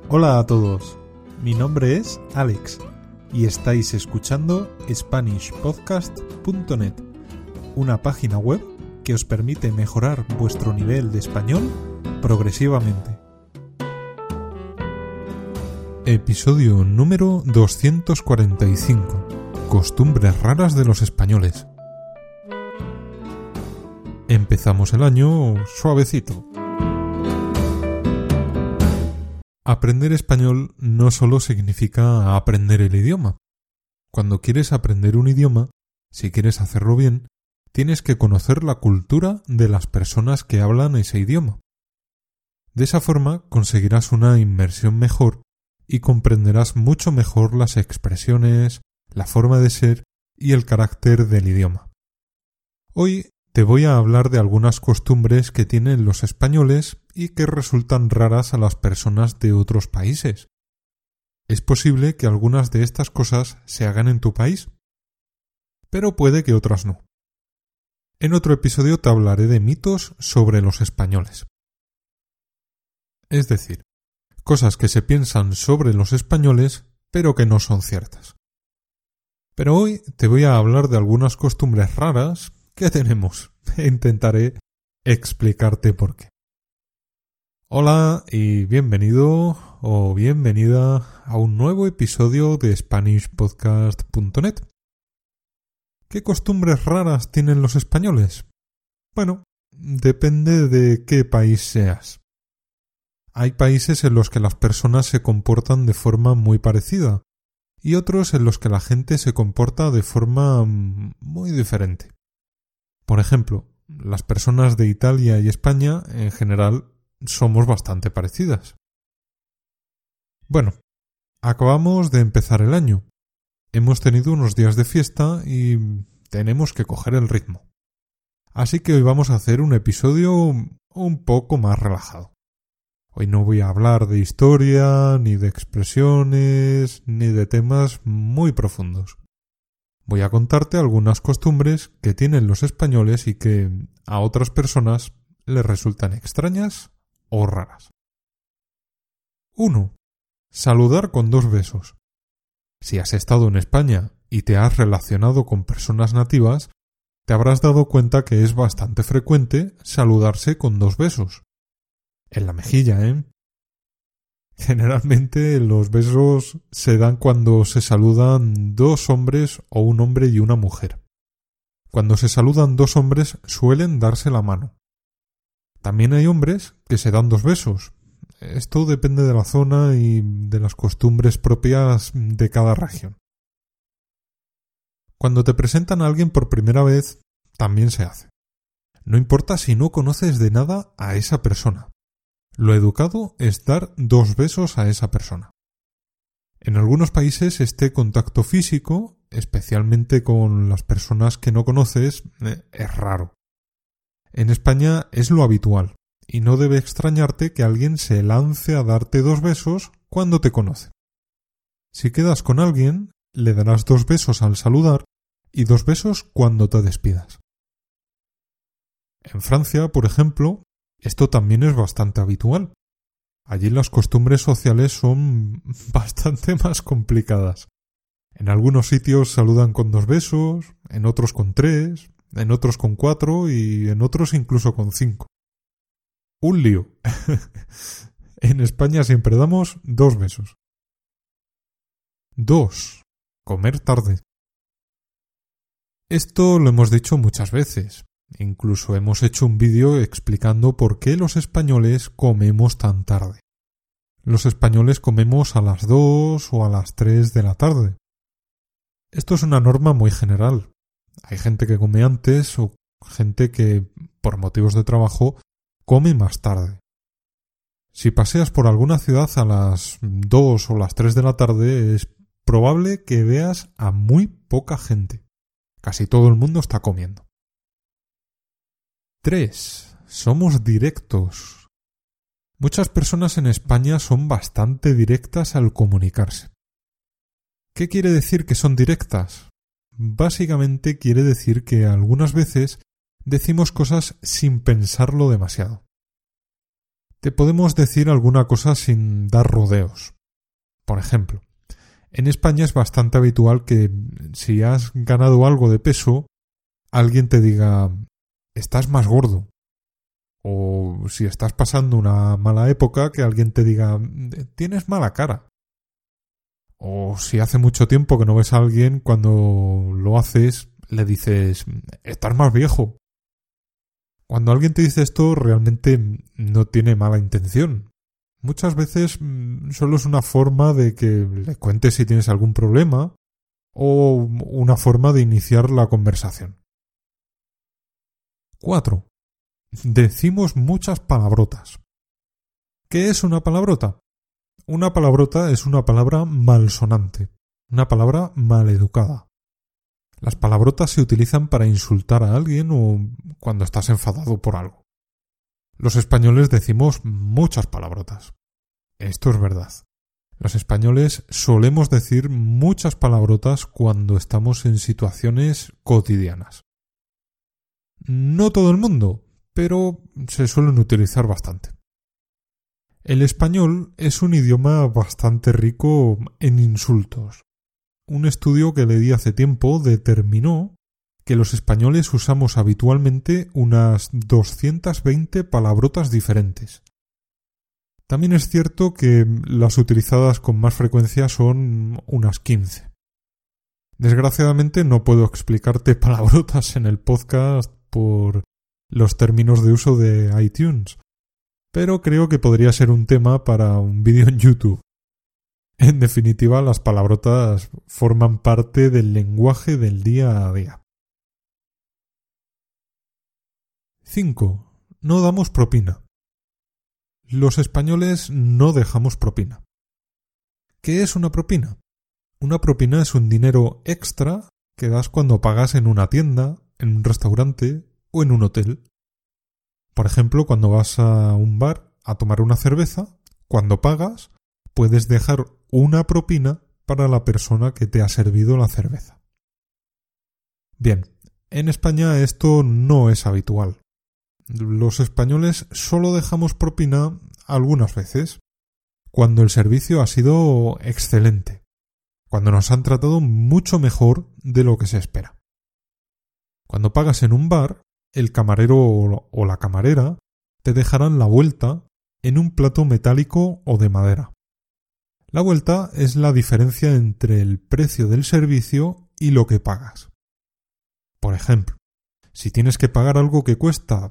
Hola a todos, mi nombre es Alex y estáis escuchando SpanishPodcast.net, una página web que os permite mejorar vuestro nivel de español progresivamente. Episodio número 245. Costumbres raras de los españoles. Empezamos el año suavecito. Aprender español no solo significa aprender el idioma. Cuando quieres aprender un idioma, si quieres hacerlo bien, tienes que conocer la cultura de las personas que hablan ese idioma. De esa forma conseguirás una inmersión mejor y comprenderás mucho mejor las expresiones, la forma de ser y el carácter del idioma. Hoy te voy a hablar de algunas costumbres que tienen los españoles y que resultan raras a las personas de otros países. Es posible que algunas de estas cosas se hagan en tu país, pero puede que otras no. En otro episodio te hablaré de mitos sobre los españoles. Es decir, cosas que se piensan sobre los españoles, pero que no son ciertas. Pero hoy te voy a hablar de algunas costumbres raras que tenemos e intentaré explicarte por qué. Hola y bienvenido o bienvenida a un nuevo episodio de SpanishPodcast.net. ¿Qué costumbres raras tienen los españoles? Bueno, depende de qué país seas. Hay países en los que las personas se comportan de forma muy parecida y otros en los que la gente se comporta de forma muy diferente. Por ejemplo, las personas de Italia y España en general somos bastante parecidas. Bueno, acabamos de empezar el año. Hemos tenido unos días de fiesta y tenemos que coger el ritmo. Así que hoy vamos a hacer un episodio un poco más relajado. Hoy no voy a hablar de historia, ni de expresiones, ni de temas muy profundos. Voy a contarte algunas costumbres que tienen los españoles y que a otras personas les resultan extrañas o raras. 1. Saludar con 2 besos. Si has estado en España y te has relacionado con personas nativas, te habrás dado cuenta que es bastante frecuente saludarse con 2 besos. En la mejilla, ¿eh? Generalmente los besos se dan cuando se saludan 2 hombres o un hombre y una mujer. Cuando se saludan 2 hombres suelen darse la mano. También hay hombres que se dan 2 besos. Esto depende de la zona y de las costumbres propias de cada región. Cuando te presentan a alguien por primera vez, también se hace. No importa si no conoces de nada a esa persona. Lo educado es dar 2 besos a esa persona. En algunos países este contacto físico, especialmente con las personas que no conoces, es raro. En España es lo habitual, y no debe extrañarte que alguien se lance a darte 2 besos cuando te conoce. Si quedas con alguien, le darás 2 besos al saludar y 2 besos cuando te despidas. En Francia, por ejemplo, esto también es bastante habitual. Allí las costumbres sociales son bastante más complicadas. En algunos sitios saludan con 2 besos, en otros con 3, en otros con 4 y en otros incluso con 5. Un lío. En España siempre damos 2 besos. 2. Comer tarde. Esto lo hemos dicho muchas veces. Incluso hemos hecho un vídeo explicando por qué los españoles comemos tan tarde. Los españoles comemos a las 2 o a las 3 de la tarde. Esto es una norma muy general. Hay gente que come antes o gente que, por motivos de trabajo, come más tarde. Si paseas por alguna ciudad a las 2 o las 3 de la tarde, es probable que veas a muy poca gente. Casi todo el mundo está comiendo. 3. Somos directos. Muchas personas en España son bastante directas al comunicarse. ¿Qué quiere decir que son directas? Básicamente quiere decir que algunas veces decimos cosas sin pensarlo demasiado. te podemos decir alguna cosa sin dar rodeos. Por ejemplo, en España es bastante habitual que si has ganado algo de peso, alguien te diga, estás más gordo. O si estás pasando una mala época, que alguien te diga, tienes mala cara. O si hace mucho tiempo que no ves a alguien, cuando lo haces, le dices, estás más viejo. Cuando alguien te dice esto, realmente no tiene mala intención. Muchas veces solo es una forma de que le cuentes si tienes algún problema o una forma de iniciar la conversación. 4. Decimos muchas palabrotas. ¿Qué es una palabrota? Una palabrota es una palabra malsonante, una palabra maleducada. Las palabrotas se utilizan para insultar a alguien o cuando estás enfadado por algo. Los españoles decimos muchas palabrotas. Esto es verdad. Los españoles solemos decir muchas palabrotas cuando estamos en situaciones cotidianas. No todo el mundo, pero se suelen utilizar bastante. El español es un idioma bastante rico en insultos. Un estudio que leí hace tiempo determinó que los españoles usamos habitualmente unas 220 palabrotas diferentes. También es cierto que las utilizadas con más frecuencia son unas 15. Desgraciadamente no puedo explicarte palabrotas en el podcast por los términos de uso de iTunes, pero creo que podría ser un tema para un vídeo en YouTube. En definitiva, las palabrotas forman parte del lenguaje del día a día. 5. No damos propina. Los españoles no dejamos propina. ¿Qué es una propina? Una propina es un dinero extra que das cuando pagas en una tienda, en un restaurante o en un hotel. Por ejemplo, cuando vas a un bar a tomar una cerveza, cuando pagas, puedes dejar una propina para la persona que te ha servido la cerveza. Bien, en España esto no es habitual. Los españoles solo dejamos propina algunas veces, cuando el servicio ha sido excelente, cuando nos han tratado mucho mejor de lo que se espera. Cuando pagas en un bar, el camarero o la camarera te dejarán la vuelta en un plato metálico o de madera. La vuelta es la diferencia entre el precio del servicio y lo que pagas. Por ejemplo, si tienes que pagar algo que cuesta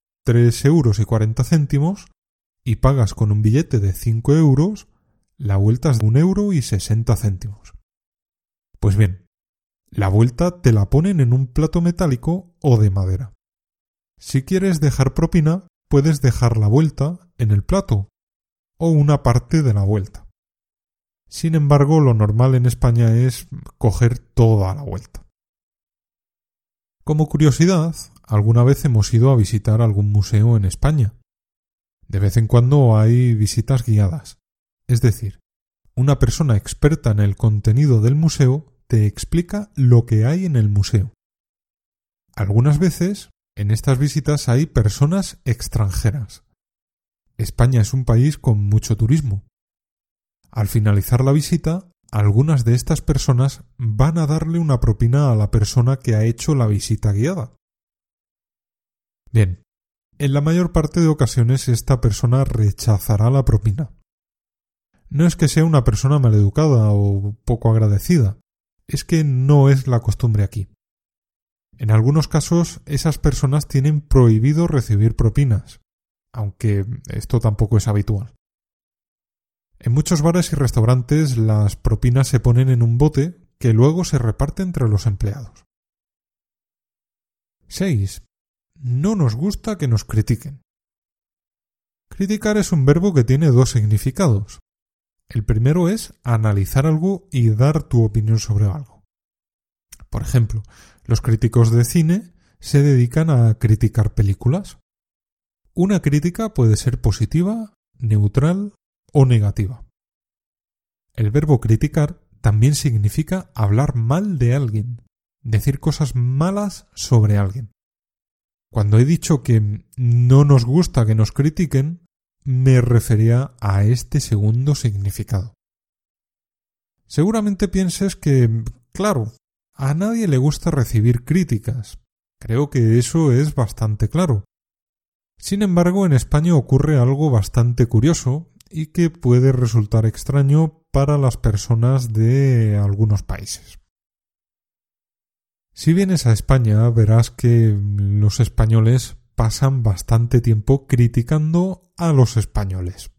3,40 € y pagas con un billete de 5 €, la vuelta es de 1,60 €. Pues bien, la vuelta te la ponen en un plato metálico o de madera. Si quieres dejar propina, puedes dejar la vuelta en el plato o una parte de la vuelta. Sin embargo, lo normal en España es coger toda la vuelta. Como curiosidad, alguna vez hemos ido a visitar algún museo en España. De vez en cuando hay visitas guiadas. Es decir, una persona experta en el contenido del museo te explica lo que hay en el museo. Algunas veces, en estas visitas hay personas extranjeras. España es un país con mucho turismo. Al finalizar la visita, algunas de estas personas van a darle una propina a la persona que ha hecho la visita guiada. Bien, en la mayor parte de ocasiones esta persona rechazará la propina. No es que sea una persona maleducada o poco agradecida, es que no es la costumbre aquí. En algunos casos, esas personas tienen prohibido recibir propinas, aunque esto tampoco es habitual. En muchos bares y restaurantes las propinas se ponen en un bote que luego se reparte entre los empleados. 6. No nos gusta que nos critiquen. Criticar es un verbo que tiene dos significados. El primero es analizar algo y dar tu opinión sobre algo. Por ejemplo, los críticos de cine se dedican a criticar películas. Una crítica puede ser positiva, neutral o negativa. El verbo criticar también significa hablar mal de alguien, decir cosas malas sobre alguien. Cuando he dicho que no nos gusta que nos critiquen, me refería a este segundo significado. Seguramente pienses que, claro, a nadie le gusta recibir críticas. Creo que eso es bastante claro. Sin embargo, en España ocurre algo bastante curioso y que puede resultar extraño para las personas de algunos países. Si vienes a España, verás que los españoles pasan bastante tiempo criticando a los españoles.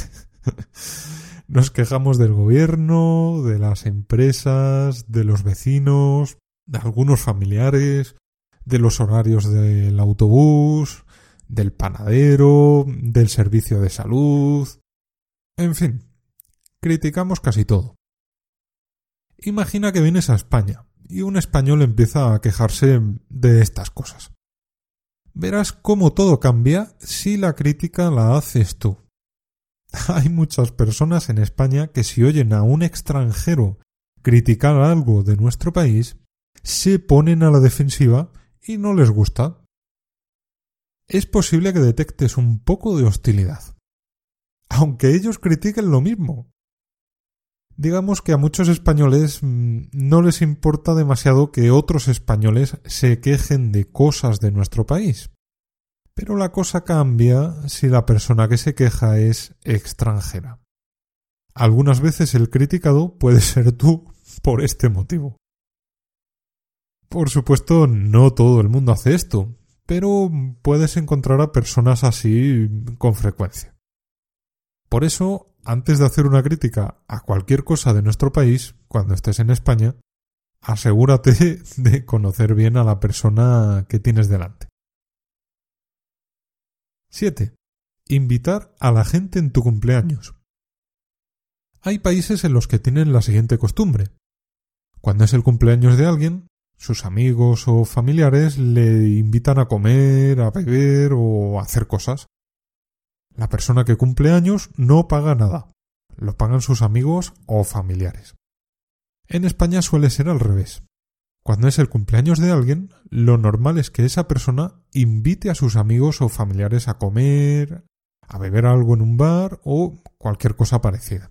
Nos quejamos del gobierno, de las empresas, de los vecinos, de algunos familiares, de los horarios del autobús, del panadero, del servicio de salud. En fin, criticamos casi todo. Imagina que vienes a España y un español empieza a quejarse de estas cosas. Verás cómo todo cambia si la crítica la haces tú. Hay muchas personas en España que si oyen a un extranjero criticar algo de nuestro país, se ponen a la defensiva y no les gusta. Es posible que detectes un poco de hostilidad, aunque ellos critiquen lo mismo. Digamos que a muchos españoles no les importa demasiado que otros españoles se quejen de cosas de nuestro país. Pero la cosa cambia si la persona que se queja es extranjera. Algunas veces el criticado puede ser tú por este motivo. Por supuesto, no todo el mundo hace esto, pero puedes encontrar a personas así con frecuencia. Por eso, antes de hacer una crítica a cualquier cosa de nuestro país, cuando estés en España, asegúrate de conocer bien a la persona que tienes delante. 7. Invitar a la gente en tu cumpleaños. Hay países en los que tienen la siguiente costumbre. Cuando es el cumpleaños de alguien, sus amigos o familiares le invitan a comer, a beber o a hacer cosas. La persona que cumple años no paga nada, lo pagan sus amigos o familiares. En España suele ser al revés. Cuando es el cumpleaños de alguien, lo normal es que esa persona invite a sus amigos o familiares a comer, a beber algo en un bar o cualquier cosa parecida.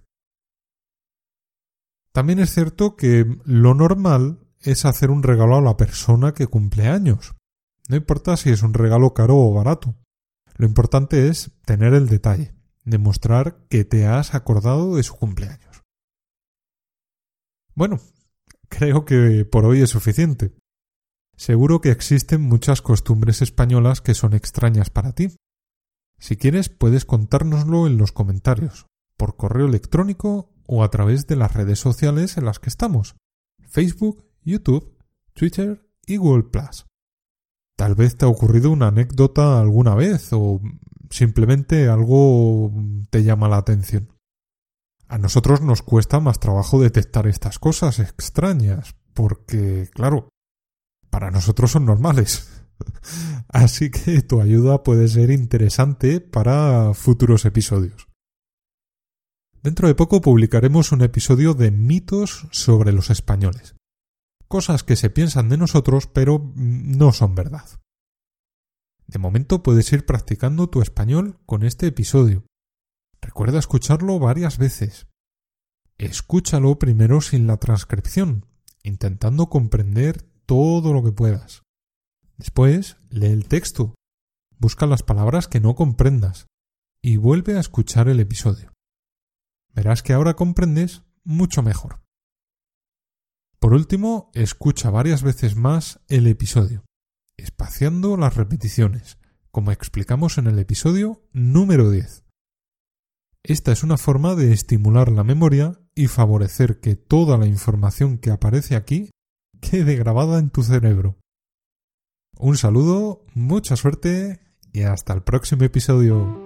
También es cierto que lo normal es hacer un regalo a la persona que cumple años. No importa si es un regalo caro o barato. Lo importante es tener el detalle, demostrar que te has acordado de su cumpleaños. Bueno, creo que por hoy es suficiente. Seguro que existen muchas costumbres españolas que son extrañas para ti. Si quieres, puedes contárnoslo en los comentarios, por correo electrónico o a través de las redes sociales en las que estamos: Facebook, YouTube, Twitter y Google+. Tal vez te ha ocurrido una anécdota alguna vez o simplemente algo te llama la atención. A nosotros nos cuesta más trabajo detectar estas cosas extrañas, porque, claro, para nosotros son normales. Así que tu ayuda puede ser interesante para futuros episodios. Dentro de poco publicaremos un episodio de mitos sobre los españoles. Cosas que se piensan de nosotros, pero no son verdad. De momento puedes ir practicando tu español con este episodio. Recuerda escucharlo varias veces. Escúchalo primero sin la transcripción, intentando comprender todo lo que puedas. Después, lee el texto, busca las palabras que no comprendas y vuelve a escuchar el episodio. Verás que ahora comprendes mucho mejor. Por último, escucha varias veces más el episodio, espaciando las repeticiones, como explicamos en el episodio número 10. Esta es una forma de estimular la memoria y favorecer que toda la información que aparece aquí quede grabada en tu cerebro. Un saludo, mucha suerte y hasta el próximo episodio.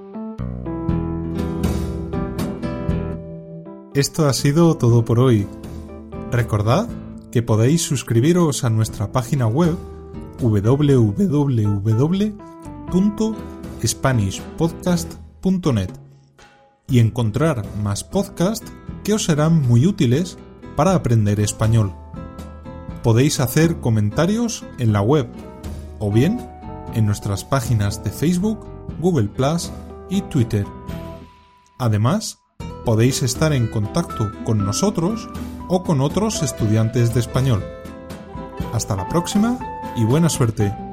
Esto ha sido todo por hoy. Recordad que podéis suscribiros a nuestra página web www.spanishpodcast.net y encontrar más podcasts que os serán muy útiles para aprender español. Podéis hacer comentarios en la web o bien en nuestras páginas de Facebook, Google+ y Twitter. Además, podéis estar en contacto con nosotros o con otros estudiantes de español. Hasta la próxima y buena suerte.